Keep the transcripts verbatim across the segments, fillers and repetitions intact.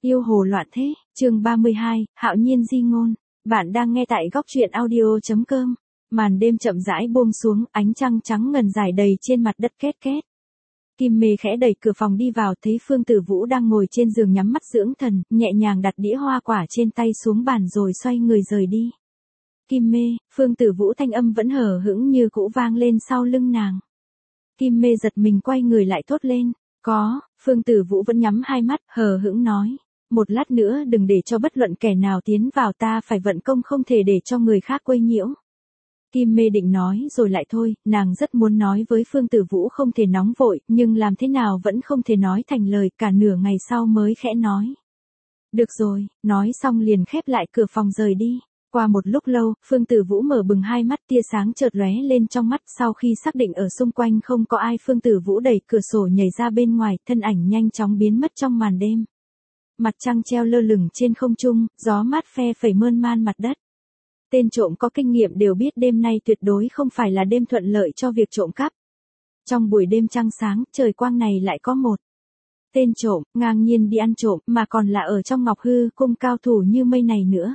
Yêu hồ loạn thế, chương ba mươi hai, Hạo Nhiên di ngôn. Bạn đang nghe tại góc truyện audio.com. Màn đêm chậm rãi buông xuống, ánh trăng trắng ngần dài đầy trên mặt đất két két. Kim Mê khẽ đẩy cửa phòng đi vào, thấy Phương Tử Vũ đang ngồi trên giường nhắm mắt dưỡng thần, nhẹ nhàng đặt đĩa hoa quả trên tay xuống bàn rồi xoay người rời đi. Kim Mê, Phương Tử Vũ thanh âm vẫn hờ hững như cũ vang lên sau lưng nàng. Kim Mê giật mình quay người lại thốt lên. Có, Phương Tử Vũ vẫn nhắm hai mắt, hờ hững nói. Một lát nữa đừng để cho bất luận kẻ nào tiến vào, ta phải vận công không thể để cho người khác quấy nhiễu. Kim Mê định nói rồi lại thôi, nàng rất muốn nói với Phương Tử Vũ không thể nóng vội, nhưng làm thế nào vẫn không thể nói thành lời, cả nửa ngày sau mới khẽ nói. Được rồi, nói xong liền khép lại cửa phòng rời đi. Qua một lúc lâu, Phương Tử Vũ mở bừng hai mắt, tia sáng chợt lóe lên trong mắt, sau khi xác định ở xung quanh không có ai, Phương Tử Vũ đẩy cửa sổ nhảy ra bên ngoài, thân ảnh nhanh chóng biến mất trong màn đêm. Mặt trăng treo lơ lửng trên không trung, gió mát phe phẩy mơn man mặt đất. Tên trộm có kinh nghiệm đều biết đêm nay tuyệt đối không phải là đêm thuận lợi cho việc trộm cắp. Trong buổi đêm trăng sáng, trời quang này lại có một tên trộm, ngang nhiên đi ăn trộm, mà còn là ở trong Ngọc Hư Cung cao thủ như mây này nữa.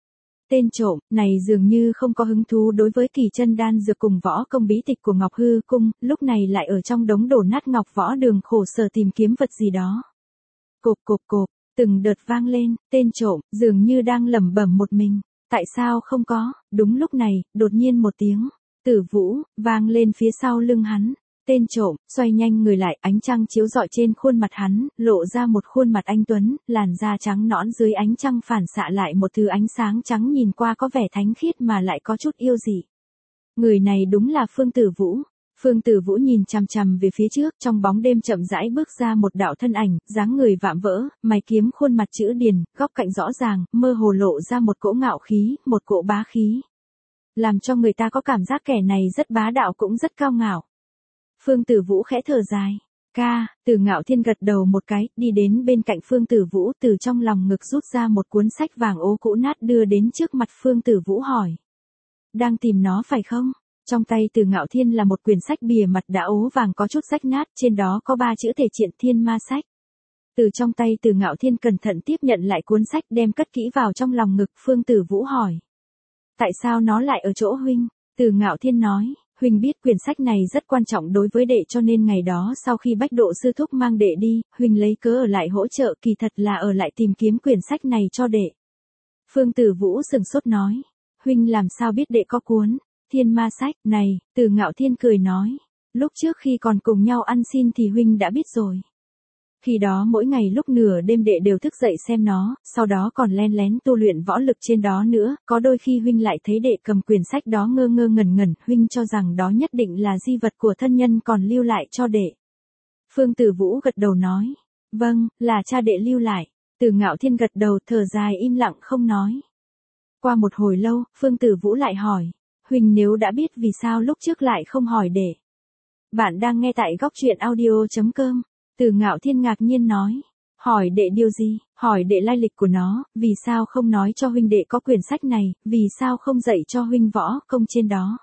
Tên trộm này dường như không có hứng thú đối với kỳ chân đan dược cùng võ công bí tịch của Ngọc Hư Cung, lúc này lại ở trong đống đổ nát Ngọc Võ Đường khổ sở tìm kiếm vật gì đó. Cộp cộp cộp, từng đợt vang lên, tên trộm dường như đang lẩm bẩm một mình. Tại sao không có? Đúng lúc này, đột nhiên một tiếng Tử Vũ vang lên phía sau lưng hắn. Tên trộm xoay nhanh người lại, ánh trăng chiếu rọi trên khuôn mặt hắn, lộ ra một khuôn mặt anh tuấn, làn da trắng nõn dưới ánh trăng phản xạ lại một thứ ánh sáng trắng nhìn qua có vẻ thánh khiết mà lại có chút yêu dị. Người này đúng là Phương Tử Vũ. Phương Tử Vũ nhìn chằm chằm về phía trước, trong bóng đêm chậm rãi bước ra một đạo thân ảnh, dáng người vạm vỡ, mày kiếm khuôn mặt chữ điền, góc cạnh rõ ràng, mơ hồ lộ ra một cỗ ngạo khí, một cỗ bá khí. Làm cho người ta có cảm giác kẻ này rất bá đạo cũng rất cao ngạo. Phương Tử Vũ khẽ thở dài. Ca, Từ Ngạo Thiên gật đầu một cái, đi đến bên cạnh Phương Tử Vũ, từ trong lòng ngực rút ra một cuốn sách vàng ố cũ nát đưa đến trước mặt Phương Tử Vũ hỏi. Đang tìm nó phải không? Trong tay Từ Ngạo Thiên là một quyển sách bìa mặt đã ố vàng có chút rách nát, trên đó có ba chữ Thể Triện Thiên Ma Sách. Từ trong tay Từ Ngạo Thiên cẩn thận tiếp nhận lại cuốn sách, đem cất kỹ vào trong lòng ngực. Phương Tử Vũ hỏi. Tại sao nó lại ở chỗ huynh? Từ Ngạo Thiên nói. Huynh biết quyển sách này rất quan trọng đối với đệ, cho nên ngày đó sau khi Bách Độ sư thúc mang đệ đi, huynh lấy cớ ở lại hỗ trợ, kỳ thật là ở lại tìm kiếm quyển sách này cho đệ. Phương Tử Vũ sừng sốt nói. Huynh làm sao biết đệ có cuốn Thiên Ma Sách này? Từ Ngạo Thiên cười nói. Lúc trước khi còn cùng nhau ăn xin thì huynh đã biết rồi. Khi đó mỗi ngày lúc nửa đêm đệ đều thức dậy xem nó, sau đó còn len lén tu luyện võ lực trên đó nữa, có đôi khi huynh lại thấy đệ cầm quyển sách đó ngơ ngơ ngẩn ngẩn, huynh cho rằng đó nhất định là di vật của thân nhân còn lưu lại cho đệ. Phương Tử Vũ gật đầu nói, vâng, là cha đệ lưu lại. Từ Ngạo Thiên gật đầu thở dài im lặng không nói. Qua một hồi lâu, Phương Tử Vũ lại hỏi, huynh nếu đã biết vì sao lúc trước lại không hỏi đệ. Bạn đang nghe tại góc truyện audio.com. Từ Ngạo Thiên ngạc nhiên nói, hỏi đệ điều gì? Hỏi đệ lai lịch của nó, vì sao không nói cho huynh đệ có quyển sách này, vì sao không dạy cho huynh võ công trên đó.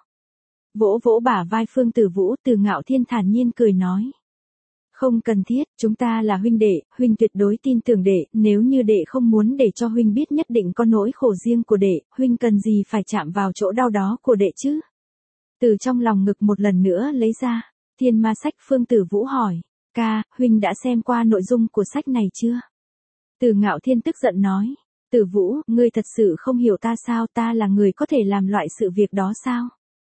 Vỗ vỗ bả vai Phương Tử Vũ, Từ Ngạo Thiên thản nhiên cười nói. Không cần thiết, chúng ta là huynh đệ, huynh tuyệt đối tin tưởng đệ, nếu như đệ không muốn để cho huynh biết nhất định có nỗi khổ riêng của đệ, huynh cần gì phải chạm vào chỗ đau đó của đệ chứ? Từ trong lòng ngực một lần nữa lấy ra Thiên Ma Sách. Phương Tử Vũ hỏi. Ca, huynh đã xem qua nội dung của sách này chưa? Từ Ngạo Thiên tức giận nói. Tử Vũ, ngươi thật sự không hiểu ta sao? Ta là người có thể làm loại sự việc đó sao?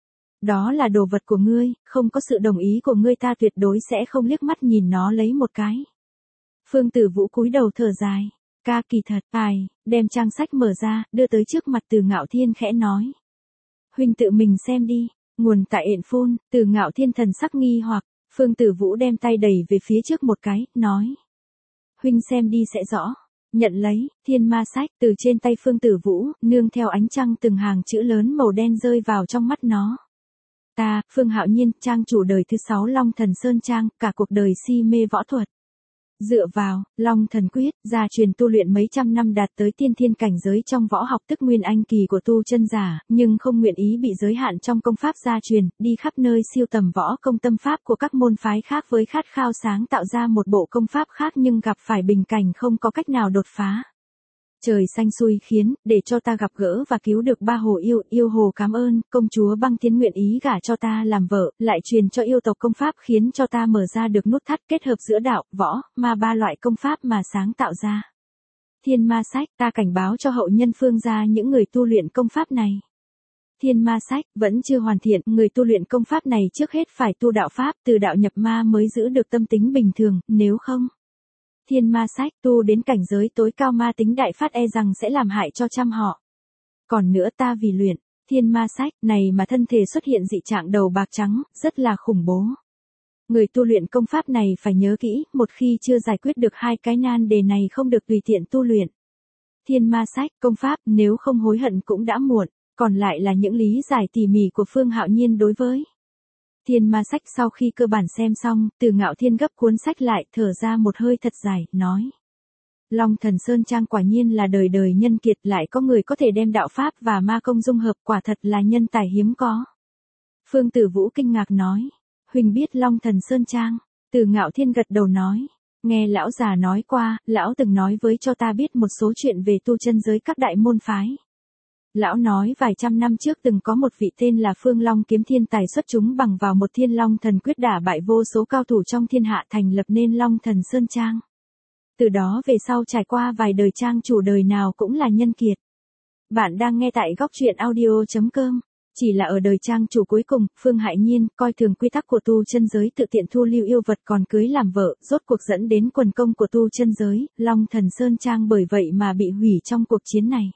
Đó là đồ vật của ngươi, không có sự đồng ý của ngươi ta tuyệt đối sẽ không liếc mắt nhìn nó lấy một cái. Phương Tử Vũ cúi đầu thở dài. Ca kỳ thật, ai, đem trang sách mở ra, đưa tới trước mặt Từ Ngạo Thiên khẽ nói. Huynh tự mình xem đi, nguồn tại ện phôn. Từ Ngạo Thiên thần sắc nghi hoặc. Phương Tử Vũ đem tay đẩy về phía trước một cái, nói. Huynh xem đi sẽ rõ. Nhận lấy, Thiên Ma Sách, từ trên tay Phương Tử Vũ, nương theo ánh trăng từng hàng chữ lớn màu đen rơi vào trong mắt nó. Ta, Phương Hạo Nhiên, trang chủ đời thứ sáu Long Thần Sơn Trang, cả cuộc đời si mê võ thuật. Dựa vào Long Thần Quyết, gia truyền tu luyện mấy trăm năm đạt tới tiên thiên cảnh giới trong võ học tức nguyên anh kỳ của tu chân giả, nhưng không nguyện ý bị giới hạn trong công pháp gia truyền, đi khắp nơi siêu tầm võ công tâm pháp của các môn phái khác với khát khao sáng tạo ra một bộ công pháp khác nhưng gặp phải bình cảnh không có cách nào đột phá. Trời xanh xui khiến, để cho ta gặp gỡ và cứu được ba hồ yêu, yêu hồ cảm ơn, công chúa Băng Tiến nguyện ý gả cho ta làm vợ, lại truyền cho yêu tộc công pháp khiến cho ta mở ra được nút thắt kết hợp giữa đạo, võ, ma ba loại công pháp mà sáng tạo ra. Thiên Ma Sách, ta cảnh báo cho hậu nhân Phương gia những người tu luyện công pháp này. Thiên Ma Sách, vẫn chưa hoàn thiện, người tu luyện công pháp này trước hết phải tu đạo pháp, từ đạo nhập ma mới giữ được tâm tính bình thường, nếu không. Thiên Ma Sách, tu đến cảnh giới tối cao ma tính đại phát e rằng sẽ làm hại cho trăm họ. Còn nữa ta vì luyện, Thiên Ma Sách, này mà thân thể xuất hiện dị trạng đầu bạc trắng, rất là khủng bố. Người tu luyện công pháp này phải nhớ kỹ, một khi chưa giải quyết được hai cái nan đề này không được tùy tiện tu luyện. Thiên Ma Sách, công pháp, nếu không hối hận cũng đã muộn, còn lại là những lý giải tỉ mỉ của Phương Hạo Nhiên đối với Thiên Ma Sách. Sau khi cơ bản xem xong, Từ Ngạo Thiên gấp cuốn sách lại, thở ra một hơi thật dài, nói. Long Thần Sơn Trang quả nhiên là đời đời nhân kiệt, lại có người có thể đem đạo pháp và ma công dung hợp, quả thật là nhân tài hiếm có. Phương Tử Vũ kinh ngạc nói. Huỳnh biết Long Thần Sơn Trang. Từ Ngạo Thiên gật đầu nói. Nghe lão già nói qua, lão từng nói với cho ta biết một số chuyện về tu chân giới các đại môn phái. Lão nói vài trăm năm trước từng có một vị tên là Phương Long kiếm thiên tài xuất chúng bằng vào một Thiên Long Thần Quyết đả bại vô số cao thủ trong thiên hạ, thành lập nên Long Thần Sơn Trang. Từ đó về sau trải qua vài đời trang chủ đời nào cũng là nhân kiệt. Bạn đang nghe tại góc truyện audio chấm com. Chỉ là ở đời trang chủ cuối cùng, Phương Hạo Nhiên coi thường quy tắc của tu chân giới, tự tiện thu lưu yêu vật còn cưới làm vợ, rốt cuộc dẫn đến quần công của tu chân giới, Long Thần Sơn Trang bởi vậy mà bị hủy trong cuộc chiến này.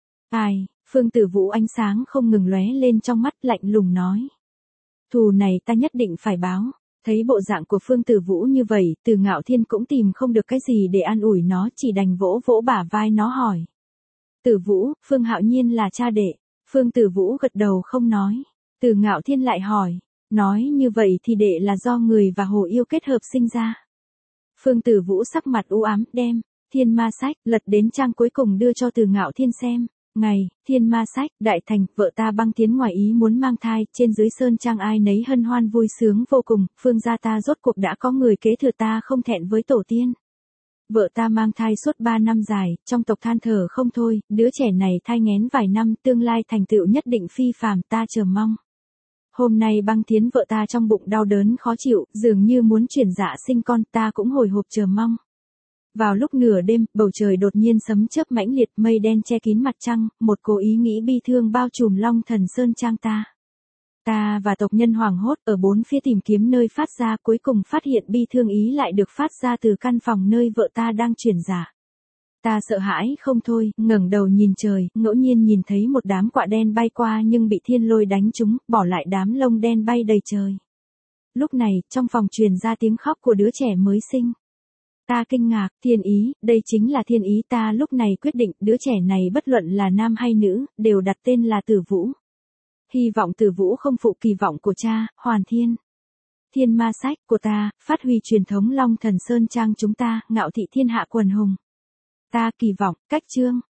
Ai? Phương Tử Vũ ánh sáng không ngừng lóe lên trong mắt, lạnh lùng nói. Thù này ta nhất định phải báo. Thấy bộ dạng của Phương Tử Vũ như vậy, Từ Ngạo Thiên cũng tìm không được cái gì để an ủi nó, chỉ đành vỗ vỗ bả vai nó hỏi. Tử Vũ, Phương Hạo Nhiên là cha đệ. Phương Tử Vũ gật đầu không nói. Từ Ngạo Thiên lại hỏi. Nói như vậy thì đệ là do người và hồ yêu kết hợp sinh ra. Phương Tử Vũ sắc mặt u ám, đem Thiên Ma Sách lật đến trang cuối cùng đưa cho Từ Ngạo Thiên xem. Ngày, Thiên Ma Sách, đại thành, vợ ta Băng Tiến ngoài ý muốn mang thai, trên dưới sơn trang ai nấy hân hoan vui sướng vô cùng, Phương gia ta rốt cuộc đã có người kế thừa, ta không thẹn với tổ tiên. Vợ ta mang thai suốt ba năm dài, trong tộc than thở không thôi, đứa trẻ này thai nghén vài năm, tương lai thành tựu nhất định phi phàm, ta chờ mong. Hôm nay Băng Tiến vợ ta trong bụng đau đớn khó chịu, dường như muốn chuyển dạ sinh con, ta cũng hồi hộp chờ mong. Vào lúc nửa đêm, bầu trời đột nhiên sấm chớp mãnh liệt, mây đen che kín mặt trăng, một cố ý nghĩ bi thương bao trùm Long Thần Sơn Trang ta. Ta và tộc nhân hoảng hốt ở bốn phía tìm kiếm nơi phát ra, cuối cùng phát hiện bi thương ý lại được phát ra từ căn phòng nơi vợ ta đang chuyển dạ. Ta sợ hãi không thôi, ngẩng đầu nhìn trời, ngẫu nhiên nhìn thấy một đám quạ đen bay qua nhưng bị thiên lôi đánh trúng, bỏ lại đám lông đen bay đầy trời. Lúc này, trong phòng truyền ra tiếng khóc của đứa trẻ mới sinh. Ta kinh ngạc, thiên ý, đây chính là thiên ý, ta lúc này quyết định, đứa trẻ này bất luận là nam hay nữ, đều đặt tên là Tử Vũ. Hy vọng Tử Vũ không phụ kỳ vọng của cha, Hoàn Thiên. Thiên Ma Sách của ta, phát huy truyền thống Long Thần Sơn Trang chúng ta, ngạo thị thiên hạ quần hùng. Ta kỳ vọng, cách chương.